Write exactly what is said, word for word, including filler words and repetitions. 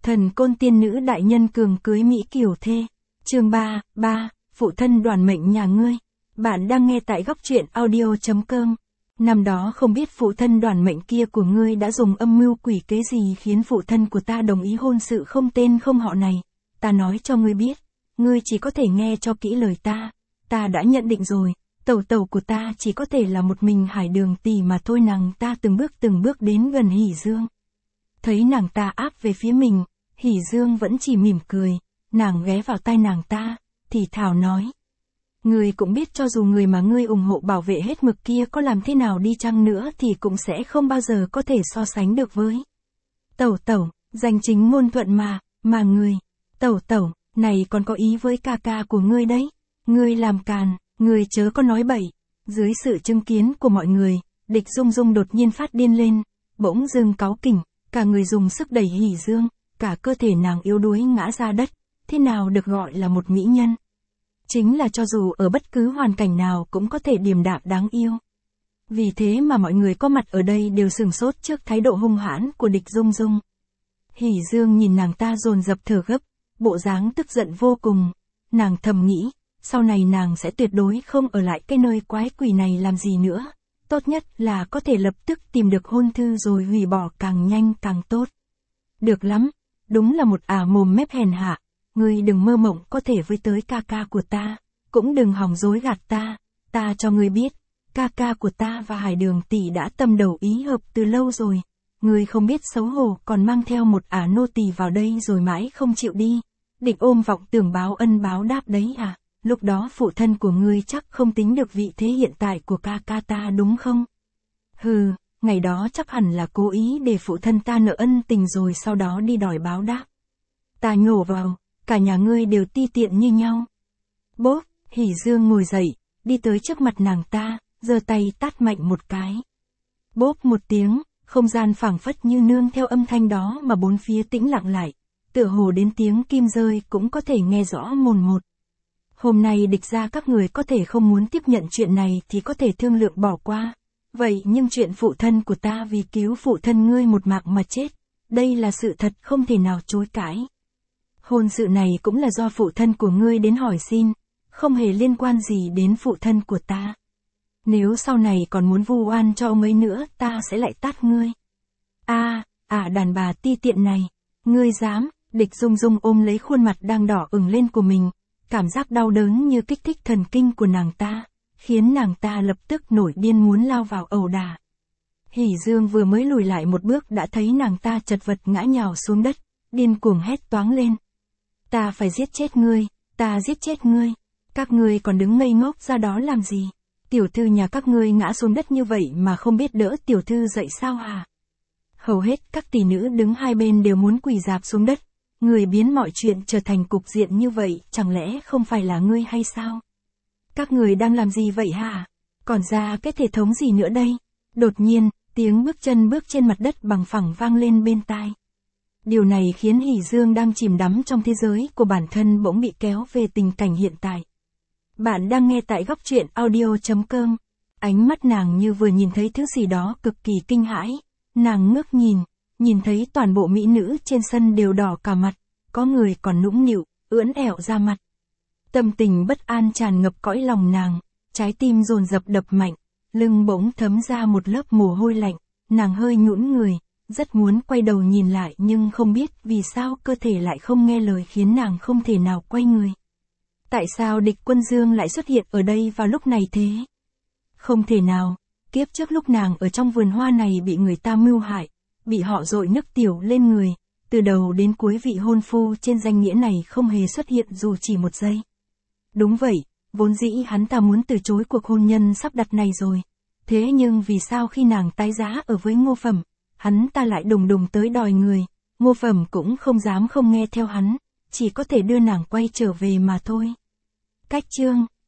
Thần côn tiên nữ đại nhân cường cưới Mỹ kiều thê. Chương ba, ba, phụ thân đoản mệnh nhà ngươi. Bạn đang nghe tại góc truyện audio chấm com. Năm đó không biết phụ thân đoản mệnh kia của ngươi đã dùng âm mưu quỷ kế gì khiến phụ thân của ta đồng ý hôn sự không tên không họ này. Ta nói cho ngươi biết, ngươi chỉ có thể nghe cho kỹ lời ta. Ta đã nhận định rồi, tẩu tẩu của ta chỉ có thể là một mình Hải Đường tỷ mà thôi. Nàng ta từng bước từng bước đến gần Hỉ Dương. Thấy nàng ta áp về phía mình, Hỉ Dương vẫn chỉ mỉm cười. Nàng ghé vào tai nàng ta, thì thào nói. Ngươi cũng biết cho dù người mà ngươi ủng hộ bảo vệ hết mực kia có làm thế nào đi chăng nữa thì cũng sẽ không bao giờ có thể so sánh được với. Tẩu tẩu, danh chính ngôn thuận mà, mà ngươi, tẩu tẩu, này còn có ý với ca ca của ngươi đấy. Ngươi làm càn, ngươi chớ có nói bậy. Dưới sự chứng kiến của mọi người, Địch Dung Dung đột nhiên phát điên lên, bỗng dưng cáu kỉnh, cả người dùng sức đẩy Hỉ Dương, cả cơ thể nàng yếu đuối ngã ra đất. Thế nào được gọi là một mỹ nhân? Chính là cho dù ở bất cứ hoàn cảnh nào cũng có thể điềm đạm đáng yêu. Vì thế mà mọi người có mặt ở đây đều sửng sốt trước thái độ hung hãn của Địch Dung Dung. Hỉ Dương nhìn nàng ta dồn dập thở gấp, bộ dáng tức giận vô cùng. Nàng thầm nghĩ, sau này nàng sẽ tuyệt đối không ở lại cái nơi quái quỷ này làm gì nữa. Tốt nhất là có thể lập tức tìm được hôn thư rồi hủy bỏ càng nhanh càng tốt. Được lắm, đúng là một ả mồm mép hèn hạ. Ngươi đừng mơ mộng có thể với tới ca ca của ta, cũng đừng hòng dối gạt ta, ta cho ngươi biết, ca ca của ta và Hải Đường tỷ đã tâm đầu ý hợp từ lâu rồi, ngươi không biết xấu hổ còn mang theo một ả nô tỳ vào đây rồi mãi không chịu đi, định ôm vọng tưởng báo ân báo đáp đấy à, lúc đó phụ thân của ngươi chắc không tính được vị thế hiện tại của ca ca ta đúng không? Hừ, ngày đó chắc hẳn là cố ý để phụ thân ta nợ ân tình rồi sau đó đi đòi báo đáp. Ta nhổ vào. Cả nhà ngươi đều ti tiện như nhau. Bốp, Hỉ Dương ngồi dậy, đi tới trước mặt nàng ta, giơ tay tát mạnh một cái. Bốp một tiếng, không gian phảng phất như nương theo âm thanh đó mà bốn phía tĩnh lặng lại, tựa hồ đến tiếng kim rơi cũng có thể nghe rõ mồn một. Hôm nay Địch gia các người có thể không muốn tiếp nhận chuyện này thì có thể thương lượng bỏ qua. Vậy nhưng chuyện phụ thân của ta vì cứu phụ thân ngươi một mạng mà chết, đây là sự thật không thể nào chối cãi. Hôn sự này cũng là do phụ thân của ngươi đến hỏi xin, không hề liên quan gì đến phụ thân của ta. Nếu sau này còn muốn vu oan cho ông ấy nữa, ta sẽ lại tát ngươi. A, à, à đàn bà ti tiện này, ngươi dám? Địch Dung Dung ôm lấy khuôn mặt đang đỏ ửng lên của mình, cảm giác đau đớn như kích thích thần kinh của nàng ta, khiến nàng ta lập tức nổi điên muốn lao vào ẩu đả. Hỉ Dương vừa mới lùi lại một bước đã thấy nàng ta chật vật ngã nhào xuống đất, điên cuồng hét toáng lên. Ta phải giết chết ngươi, ta giết chết ngươi, các ngươi còn đứng ngây ngốc ra đó làm gì? Tiểu thư nhà các ngươi ngã xuống đất như vậy mà không biết đỡ tiểu thư dậy sao hả? Hầu hết các tỷ nữ đứng hai bên đều muốn quỳ rạp xuống đất, người biến mọi chuyện trở thành cục diện như vậy, chẳng lẽ không phải là ngươi hay sao? Các người đang làm gì vậy hả? Còn ra cái thể thống gì nữa đây? Đột nhiên, tiếng bước chân bước trên mặt đất bằng phẳng vang lên bên tai. Điều này khiến Hỉ Dương đang chìm đắm trong thế giới của bản thân bỗng bị kéo về tình cảnh hiện tại. Bạn đang nghe tại góc truyện audio chấm com. Ánh mắt nàng như vừa nhìn thấy thứ gì đó cực kỳ kinh hãi. Nàng ngước nhìn, nhìn thấy toàn bộ mỹ nữ trên sân đều đỏ cả mặt, có người còn nũng nịu, ưỡn ẻo ra mặt. Tâm tình bất an tràn ngập cõi lòng nàng, trái tim dồn dập đập mạnh, lưng bỗng thấm ra một lớp mồ hôi lạnh, nàng hơi nhũn người. Rất muốn quay đầu nhìn lại nhưng không biết vì sao cơ thể lại không nghe lời khiến nàng không thể nào quay người. Tại sao Địch Quân Dương lại xuất hiện ở đây vào lúc này thế? Không thể nào, kiếp trước lúc nàng ở trong vườn hoa này bị người ta mưu hại, bị họ dội nước tiểu lên người, từ đầu đến cuối vị hôn phu trên danh nghĩa này không hề xuất hiện dù chỉ một giây. Đúng vậy, vốn dĩ hắn ta muốn từ chối cuộc hôn nhân sắp đặt này rồi. Thế nhưng vì sao khi nàng tái giá ở với Ngô Phẩm, hắn ta lại đùng đùng tới đòi người, Ngô Phẩm cũng không dám không nghe theo hắn, chỉ có thể đưa nàng quay trở về mà thôi. Cách chương